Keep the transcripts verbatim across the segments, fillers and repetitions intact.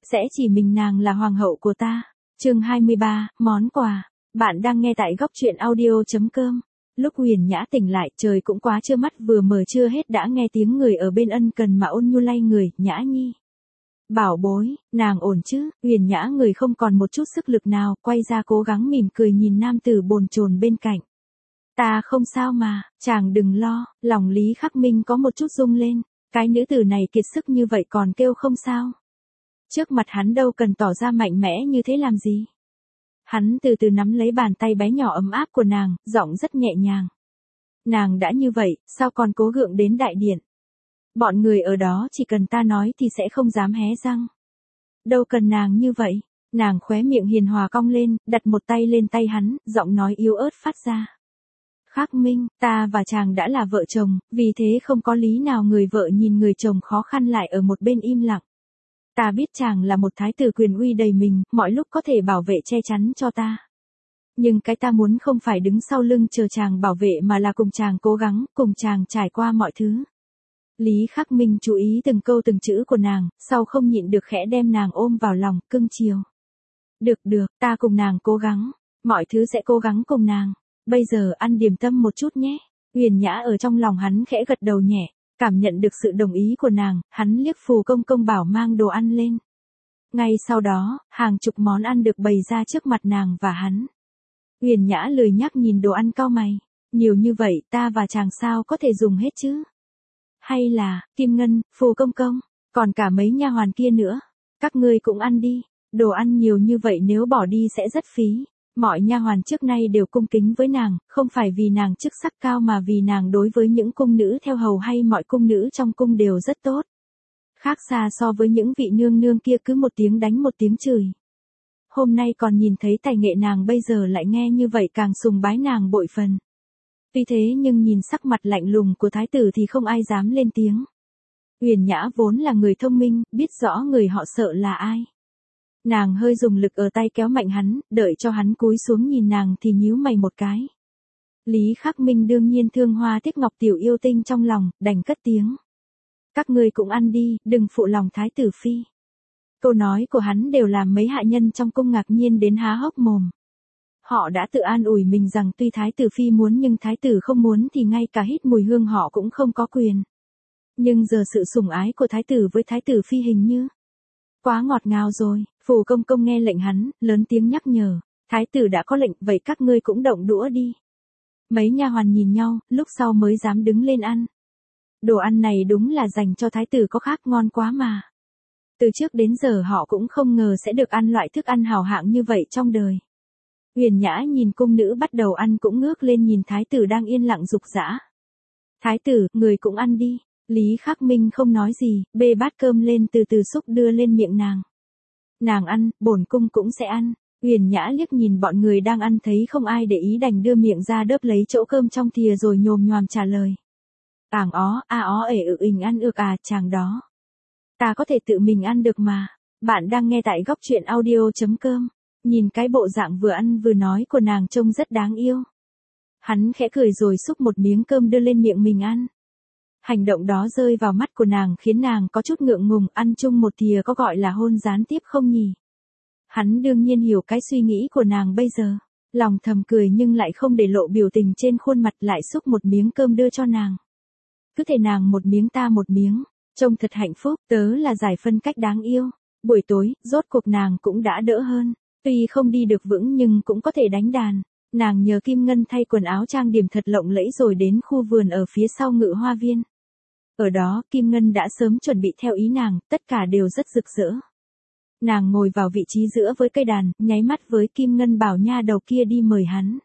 sẽ chỉ mình nàng là hoàng hậu của ta. Chương hai mươi ba, món quà. Bạn đang nghe tại góc truyện audio chấm com. Lúc Huyền Nhã tỉnh lại, trời cũng quá trưa, mắt vừa mở chưa hết đã nghe tiếng người ở bên ân cần mà ôn nhu lay người. Nhã Nhi, bảo bối, nàng ổn chứ? Huyền Nhã người không còn một chút sức lực nào, quay ra cố gắng mỉm cười nhìn nam tử bồn chồn bên cạnh. Ta không sao mà, chàng đừng lo. Lòng Lý Khắc Minh có một chút rung lên. Cái nữ tử này kiệt sức như vậy còn kêu không sao. Trước mặt hắn đâu cần tỏ ra mạnh mẽ như thế làm gì. Hắn từ từ nắm lấy bàn tay bé nhỏ ấm áp của nàng, giọng rất nhẹ nhàng. Nàng đã như vậy, sao còn cố gượng đến đại điện? Bọn người ở đó chỉ cần ta nói thì sẽ không dám hé răng. Đâu cần nàng như vậy. Nàng khóe miệng hiền hòa cong lên, đặt một tay lên tay hắn, giọng nói yếu ớt phát ra. Khắc Minh, ta và chàng đã là vợ chồng, vì thế không có lý nào người vợ nhìn người chồng khó khăn lại ở một bên im lặng. Ta biết chàng là một thái tử quyền uy đầy mình, mọi lúc có thể bảo vệ che chắn cho ta. Nhưng cái ta muốn không phải đứng sau lưng chờ chàng bảo vệ mà là cùng chàng cố gắng, cùng chàng trải qua mọi thứ. Lý Khắc Minh chú ý từng câu từng chữ của nàng, sau không nhịn được khẽ đem nàng ôm vào lòng, cưng chiều. Được được, ta cùng nàng cố gắng, mọi thứ sẽ cố gắng cùng nàng. Bây giờ ăn điểm tâm một chút nhé. Huyền Nhã ở trong lòng hắn khẽ gật đầu nhẹ, cảm nhận được sự đồng ý của nàng, hắn liếc Phù Công Công bảo mang đồ ăn lên. Ngay sau đó, hàng chục món ăn được bày ra trước mặt nàng và hắn. Huyền Nhã lười nhắc nhìn đồ ăn cau mày, nhiều như vậy ta và chàng sao có thể dùng hết chứ? Hay là, Kim Ngân, Phù Công Công, còn cả mấy nha hoàn kia nữa, các ngươi cũng ăn đi, đồ ăn nhiều như vậy nếu bỏ đi sẽ rất phí. Mọi nha hoàn trước nay đều cung kính với nàng, không phải vì nàng chức sắc cao mà vì nàng đối với những cung nữ theo hầu hay mọi cung nữ trong cung đều rất tốt. Khác xa so với những vị nương nương kia cứ một tiếng đánh một tiếng chửi. Hôm nay còn nhìn thấy tài nghệ nàng bây giờ lại nghe như vậy càng sùng bái nàng bội phần. Tuy thế nhưng nhìn sắc mặt lạnh lùng của thái tử thì không ai dám lên tiếng. Huyền Nhã vốn là người thông minh, biết rõ người họ sợ là ai. Nàng hơi dùng lực ở tay kéo mạnh hắn, đợi cho hắn cúi xuống nhìn nàng thì nhíu mày một cái. Lý Khắc Minh đương nhiên thương hoa tiếc ngọc tiểu yêu tinh trong lòng, đành cất tiếng. Các ngươi cũng ăn đi, đừng phụ lòng thái tử phi. Câu nói của hắn đều làm mấy hạ nhân trong cung ngạc nhiên đến há hốc mồm. Họ đã tự an ủi mình rằng tuy thái tử phi muốn nhưng thái tử không muốn thì ngay cả hít mùi hương họ cũng không có quyền. Nhưng giờ sự sủng ái của thái tử với thái tử phi hình như quá ngọt ngào rồi. Phù Công Công nghe lệnh hắn, lớn tiếng nhắc nhở, thái tử đã có lệnh, vậy các ngươi cũng động đũa đi. Mấy nha hoàn nhìn nhau, lúc sau mới dám đứng lên ăn. Đồ ăn này đúng là dành cho thái tử có khác ngon quá mà. Từ trước đến giờ họ cũng không ngờ sẽ được ăn loại thức ăn hào hạng như vậy trong đời. Huyền Nhã nhìn cung nữ bắt đầu ăn cũng ngước lên nhìn thái tử đang yên lặng rục rã. Thái tử, người cũng ăn đi. Lý Khắc Minh không nói gì, bê bát cơm lên từ từ xúc đưa lên miệng nàng. Nàng ăn, bổn cung cũng sẽ ăn. Huyền Nhã liếc nhìn bọn người đang ăn thấy không ai để ý đành đưa miệng ra đớp lấy chỗ cơm trong thìa rồi nhồm nhoàm trả lời. Ảng ó, a ó ể ự ình ăn ược à chàng đó. Ta có thể tự mình ăn được mà. Bạn đang nghe tại góc truyện audio chấm com. Nhìn cái bộ dạng vừa ăn vừa nói của nàng trông rất đáng yêu. Hắn khẽ cười rồi xúc một miếng cơm đưa lên miệng mình ăn. Hành động đó rơi vào mắt của nàng khiến nàng có chút ngượng ngùng, ăn chung một thìa có gọi là hôn gián tiếp không nhỉ? Hắn đương nhiên hiểu cái suy nghĩ của nàng bây giờ, lòng thầm cười nhưng lại không để lộ biểu tình trên khuôn mặt, lại xúc một miếng cơm đưa cho nàng. Cứ thể nàng một miếng ta một miếng, trông thật hạnh phúc, tớ là giải phân cách đáng yêu. Buổi tối, rốt cuộc nàng cũng đã đỡ hơn, tuy không đi được vững nhưng cũng có thể đánh đàn. Nàng nhờ Kim Ngân thay quần áo trang điểm thật lộng lẫy rồi đến khu vườn ở phía sau Ngự Hoa Viên. Ở đó, Kim Ngân đã sớm chuẩn bị theo ý nàng, tất cả đều rất rực rỡ. Nàng ngồi vào vị trí giữa với cây đàn, nháy mắt với Kim Ngân bảo nha đầu kia đi mời hắn.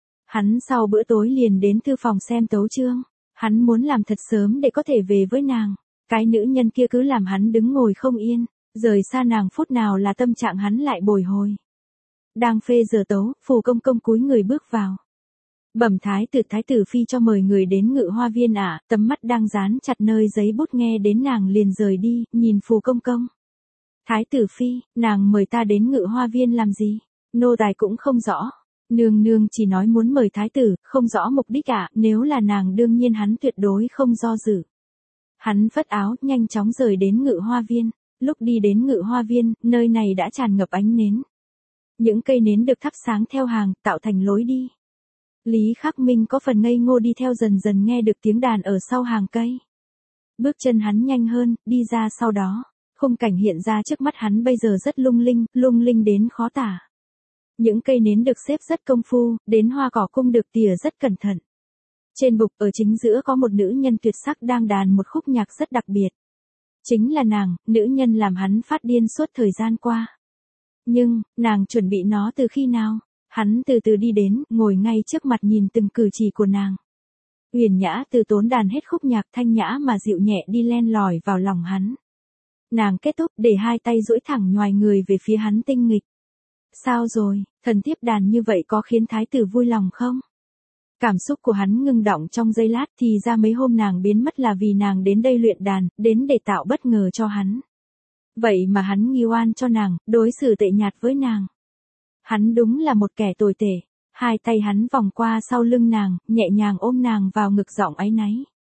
Hắn sau bữa tối liền đến thư phòng xem tấu chương. Hắn muốn làm thật sớm để có thể về với nàng. Cái nữ nhân kia cứ làm hắn đứng ngồi không yên, rời xa nàng phút nào là tâm trạng hắn lại bồi hồi. Đang phê giờ tấu, Phù Công Công cúi người bước vào. Bẩm thái tử, thái tử phi cho mời người đến Ngự Hoa Viên ạ. À, tấm mắt đang dán chặt nơi giấy bút nghe đến nàng liền rời đi, nhìn Phù Công Công. Thái tử phi, nàng mời ta đến Ngự Hoa Viên làm gì? Nô tài cũng không rõ. Nương nương chỉ nói muốn mời thái tử, không rõ mục đích ạ. À, nếu là nàng đương nhiên hắn tuyệt đối không do dự. Hắn phất áo, nhanh chóng rời đến Ngự Hoa Viên. Lúc đi đến Ngự Hoa Viên, nơi này đã tràn ngập ánh nến. Những cây nến được thắp sáng theo hàng, tạo thành lối đi. Lý Khắc Minh có phần ngây ngô đi theo dần dần nghe được tiếng đàn ở sau hàng cây. Bước chân hắn nhanh hơn, đi ra sau đó. Khung cảnh hiện ra trước mắt hắn bây giờ rất lung linh, lung linh đến khó tả. Những cây nến được xếp rất công phu, đến hoa cỏ cung được tỉa rất cẩn thận. Trên bục ở chính giữa có một nữ nhân tuyệt sắc đang đàn một khúc nhạc rất đặc biệt. Chính là nàng, nữ nhân làm hắn phát điên suốt thời gian qua. Nhưng, nàng chuẩn bị nó từ khi nào? Hắn từ từ đi đến, ngồi ngay trước mặt nhìn từng cử chỉ của nàng. Uyển Nhã từ tốn đàn hết khúc nhạc thanh nhã mà dịu nhẹ đi len lỏi vào lòng hắn. Nàng kết thúc để hai tay duỗi thẳng nhoài người về phía hắn tinh nghịch. Sao rồi, thần thiếp đàn như vậy có khiến thái tử vui lòng không? Cảm xúc của hắn ngưng đọng trong giây lát thì ra mấy hôm nàng biến mất là vì nàng đến đây luyện đàn, đến để tạo bất ngờ cho hắn. Vậy mà hắn nghi oan cho nàng, đối xử tệ nhạt với nàng. Hắn đúng là một kẻ tồi tệ. Hai tay hắn vòng qua sau lưng nàng, nhẹ nhàng ôm nàng vào ngực giọng áy náy.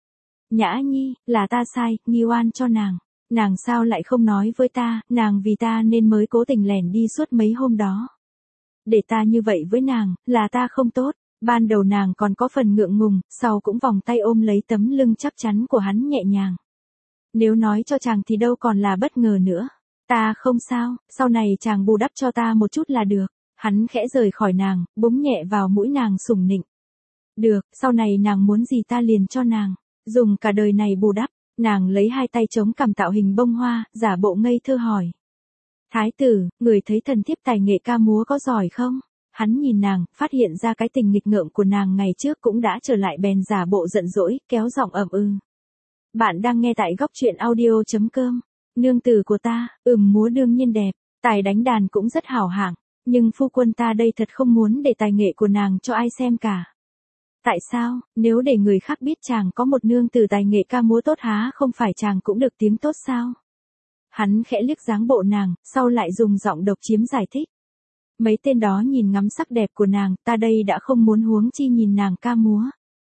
Nhã Nhi, là ta sai, nghi oan cho nàng. Nàng sao lại không nói với ta, nàng vì ta nên mới cố tình lẻn đi suốt mấy hôm đó. Để ta như vậy với nàng, là ta không tốt. Ban đầu nàng còn có phần ngượng ngùng, sau cũng vòng tay ôm lấy tấm lưng chắc chắn của hắn nhẹ nhàng. Nếu nói cho chàng thì đâu còn là bất ngờ nữa. Ta không sao, sau này chàng bù đắp cho ta một chút là được. Hắn khẽ rời khỏi nàng, búng nhẹ vào mũi nàng sủng nịnh. Được, sau này nàng muốn gì ta liền cho nàng. Dùng cả đời này bù đắp. Nàng lấy hai tay chống cằm tạo hình bông hoa, giả bộ ngây thơ hỏi. Thái tử, người thấy thần thiếp tài nghệ ca múa có giỏi không? Hắn nhìn nàng, phát hiện ra cái tình nghịch ngợm của nàng ngày trước cũng đã trở lại bèn giả bộ giận dỗi, kéo giọng ậm ừ. Bạn đang nghe tại góc truyện audio chấm com. Nương tử của ta, ừm múa đương nhiên đẹp, tài đánh đàn cũng rất hảo hạng, nhưng phu quân ta đây thật không muốn để tài nghệ của nàng cho ai xem cả. Tại sao, nếu để người khác biết chàng có một nương tử tài nghệ ca múa tốt há không phải chàng cũng được tiếng tốt sao? Hắn khẽ liếc dáng bộ nàng, sau lại dùng giọng độc chiếm giải thích. Mấy tên đó nhìn ngắm sắc đẹp của nàng, ta đây đã không muốn huống chi nhìn nàng ca múa.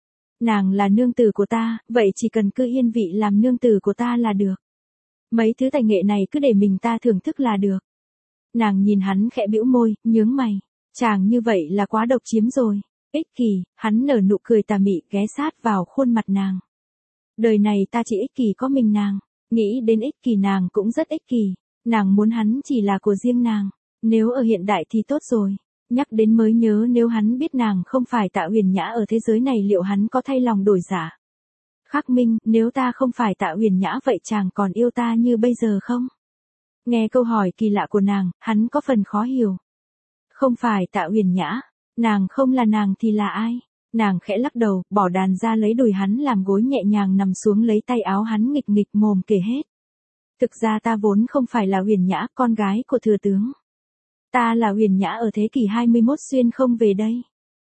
Nàng là nương tử của ta, vậy chỉ cần cứ yên vị làm nương tử của ta là được. Mấy thứ tài nghệ này cứ để mình ta thưởng thức là được. Nàng nhìn hắn khẽ bĩu môi, nhướng mày. Chàng như vậy là quá độc chiếm rồi. Ích kỷ, hắn nở nụ cười tà mị ghé sát vào khuôn mặt nàng. Đời này ta chỉ ích kỷ có mình nàng. Nghĩ đến ích kỷ nàng cũng rất ích kỷ. Nàng muốn hắn chỉ là của riêng nàng. Nếu ở hiện đại thì tốt rồi. Nhắc đến mới nhớ nếu hắn biết nàng không phải Tạ Uyển Nhã ở thế giới này liệu hắn có thay lòng đổi dạ. Khắc Minh, nếu ta không phải Tạ Uyển Nhã vậy chàng còn yêu ta như bây giờ không? Nghe câu hỏi kỳ lạ của nàng, hắn có phần khó hiểu. Không phải Tạ Uyển Nhã, nàng không là nàng thì là ai? Nàng khẽ lắc đầu, bỏ đàn ra lấy đùi hắn làm gối nhẹ nhàng nằm xuống lấy tay áo hắn nghịch nghịch mồm kể hết. Thực ra ta vốn không phải là Uyển Nhã, con gái của thừa tướng. Ta là Uyển Nhã ở thế kỷ hai mươi mốt xuyên không về đây.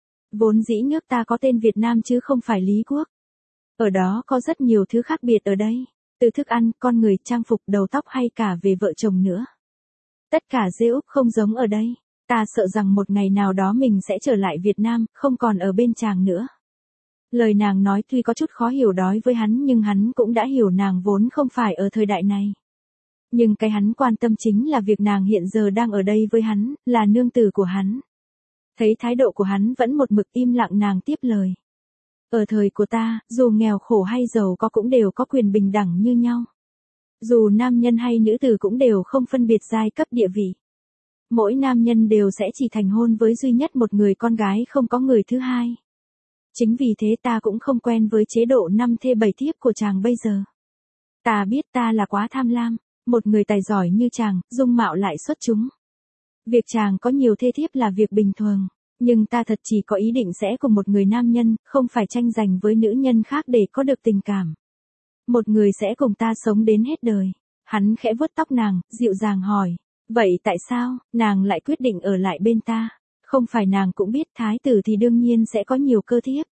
Vốn dĩ nước ta có tên Việt Nam chứ không phải Lý Quốc. Ở đó có rất nhiều thứ khác biệt ở đây. Từ thức ăn, con người, trang phục, đầu tóc hay cả về vợ chồng nữa. Tất cả dê Úc không giống ở đây. Ta sợ rằng một ngày nào đó mình sẽ trở lại Việt Nam, không còn ở bên chàng nữa. Lời nàng nói tuy có chút khó hiểu đối với hắn nhưng hắn cũng đã hiểu nàng vốn không phải ở thời đại này. Nhưng cái hắn quan tâm chính là việc nàng hiện giờ đang ở đây với hắn, là nương tử của hắn. Thấy thái độ của hắn vẫn một mực im lặng nàng tiếp lời. Ở thời của ta, dù nghèo khổ hay giàu có cũng đều có quyền bình đẳng như nhau. Dù nam nhân hay nữ tử cũng đều không phân biệt giai cấp địa vị. Mỗi nam nhân đều sẽ chỉ thành hôn với duy nhất một người con gái không có người thứ hai. Chính vì thế ta cũng không quen với chế độ năm thê bảy thiếp của chàng bây giờ. Ta biết ta là quá tham lam, một người tài giỏi như chàng, dung mạo lại xuất chúng. Việc chàng có nhiều thê thiếp là việc bình thường, nhưng ta thật chỉ có ý định sẽ cùng một người nam nhân, không phải tranh giành với nữ nhân khác để có được tình cảm. Một người sẽ cùng ta sống đến hết đời. Hắn khẽ vuốt tóc nàng, dịu dàng hỏi. Vậy tại sao, nàng lại quyết định ở lại bên ta? Không phải nàng cũng biết thái tử thì đương nhiên sẽ có nhiều cơ thiếp.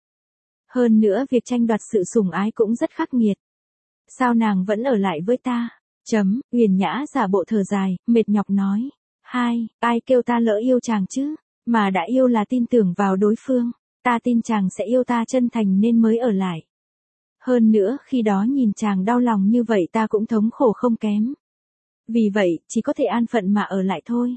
Hơn nữa việc tranh đoạt sự sủng ái cũng rất khắc nghiệt. Sao nàng vẫn ở lại với ta? Chấm, Uyển Nhã giả bộ thở dài, mệt nhọc nói. Hai, ai kêu ta lỡ yêu chàng chứ? Mà đã yêu là tin tưởng vào đối phương. Ta tin chàng sẽ yêu ta chân thành nên mới ở lại. Hơn nữa khi đó nhìn chàng đau lòng như vậy ta cũng thống khổ không kém. Vì vậy, chỉ có thể an phận mà ở lại thôi.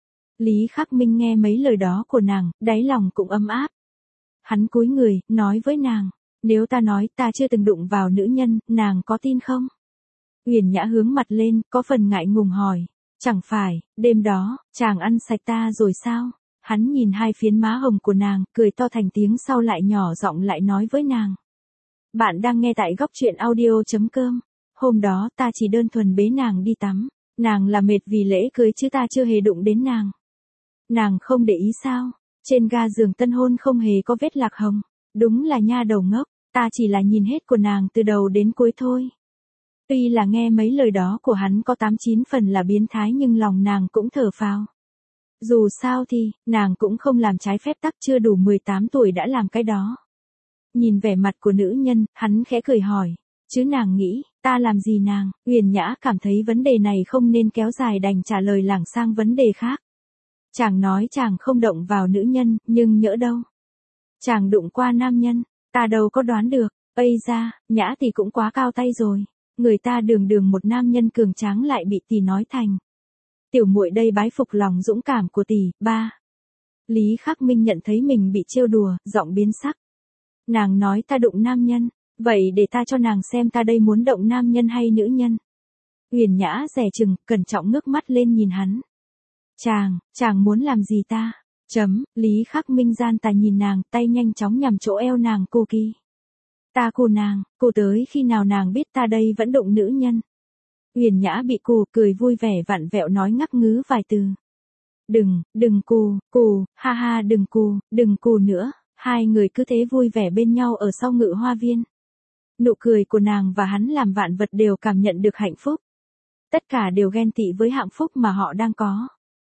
Lý Khắc Minh nghe mấy lời đó của nàng, đáy lòng cũng ấm áp. Hắn cúi người, nói với nàng, nếu ta nói ta chưa từng đụng vào nữ nhân, nàng có tin không? Uyển Nhã hướng mặt lên, có phần ngại ngùng hỏi, chẳng phải, đêm đó, chàng ăn sạch ta rồi sao? Hắn nhìn hai phiến má hồng của nàng, cười to thành tiếng sau lại nhỏ giọng lại nói với nàng. Bạn đang nghe tại góc truyện audio.com. Hôm đó ta chỉ đơn thuần bế nàng đi tắm. Nàng là mệt vì lễ cưới chứ ta chưa hề đụng đến nàng. Nàng không để ý sao? Trên ga giường tân hôn không hề có vết lạc hồng. Đúng là nha đầu ngốc, ta chỉ là nhìn hết của nàng từ đầu đến cuối thôi. Tuy là nghe mấy lời đó của hắn có tám chín phần là biến thái nhưng lòng nàng cũng thở phào. Dù sao thì, nàng cũng không làm trái phép tắc, chưa đủ mười tám tuổi đã làm cái đó. Nhìn vẻ mặt của nữ nhân, hắn khẽ cười hỏi, chứ nàng nghĩ, ta làm gì nàng? Uyển Nhã cảm thấy vấn đề này không nên kéo dài đành trả lời lảng sang vấn đề khác. Chàng nói chàng không động vào nữ nhân, nhưng nhỡ đâu. Chàng đụng qua nam nhân, ta đâu có đoán được, ây ra, Nhã thì cũng quá cao tay rồi. Người ta đường đường một nam nhân cường tráng lại bị tỷ nói thành. Tiểu muội đây bái phục lòng dũng cảm của tỷ. Ba. Lý Khắc Minh nhận thấy mình bị trêu đùa, giọng biến sắc. Nàng nói ta đụng nam nhân, vậy để ta cho nàng xem ta đây muốn động nam nhân hay nữ nhân. Uyển Nhã dè chừng, cẩn trọng ngước mắt lên nhìn hắn. Chàng, chàng muốn làm gì ta? Chấm, Lý Khắc Minh gian tà nhìn nàng, tay nhanh chóng nhằm chỗ eo nàng cô kỳ. Ta cù nàng, cù tới khi nào nàng biết ta đây vẫn đụng nữ nhân. Uyển Nhã bị cù, cười vui vẻ vặn vẹo nói ngắc ngứ vài từ. Đừng, đừng cù, cù, ha ha đừng cù, đừng cù nữa. Hai người cứ thế vui vẻ bên nhau ở sau ngự hoa viên. Nụ cười của nàng và hắn làm vạn vật đều cảm nhận được hạnh phúc. Tất cả đều ghen tị với hạnh phúc mà họ đang có.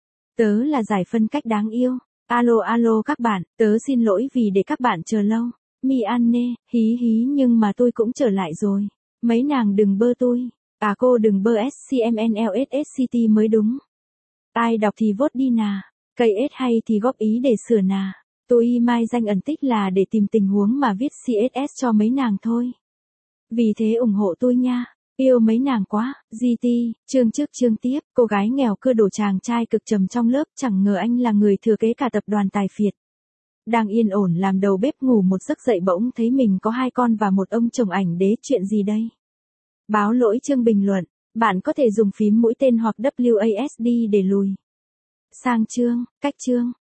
Tớ là giải phân cách đáng yêu. Alo alo các bạn, tớ xin lỗi vì để các bạn chờ lâu. Mi ăn nê, hí hí nhưng mà tôi cũng trở lại rồi. Mấy nàng đừng bơ tôi. À cô đừng bơ S C M N L S S C T mới đúng. Ai đọc thì vote đi nà. Cây S hay thì góp ý để sửa nà. Tôi mai danh ẩn tích là để tìm tình huống mà viết C S S cho mấy nàng thôi. Vì thế ủng hộ tôi nha. Yêu mấy nàng quá. G T, chương trước chương tiếp, cô gái nghèo cưa đổ chàng trai cực trầm trong lớp, chẳng ngờ anh là người thừa kế cả tập đoàn tài phiệt. Đang yên ổn làm đầu bếp ngủ một giấc dậy bỗng thấy mình có hai con và một ông chồng ảnh đế, chuyện gì đây? Báo lỗi chương bình luận, bạn có thể dùng phím mũi tên hoặc W A S D để lùi sang chương, cách chương.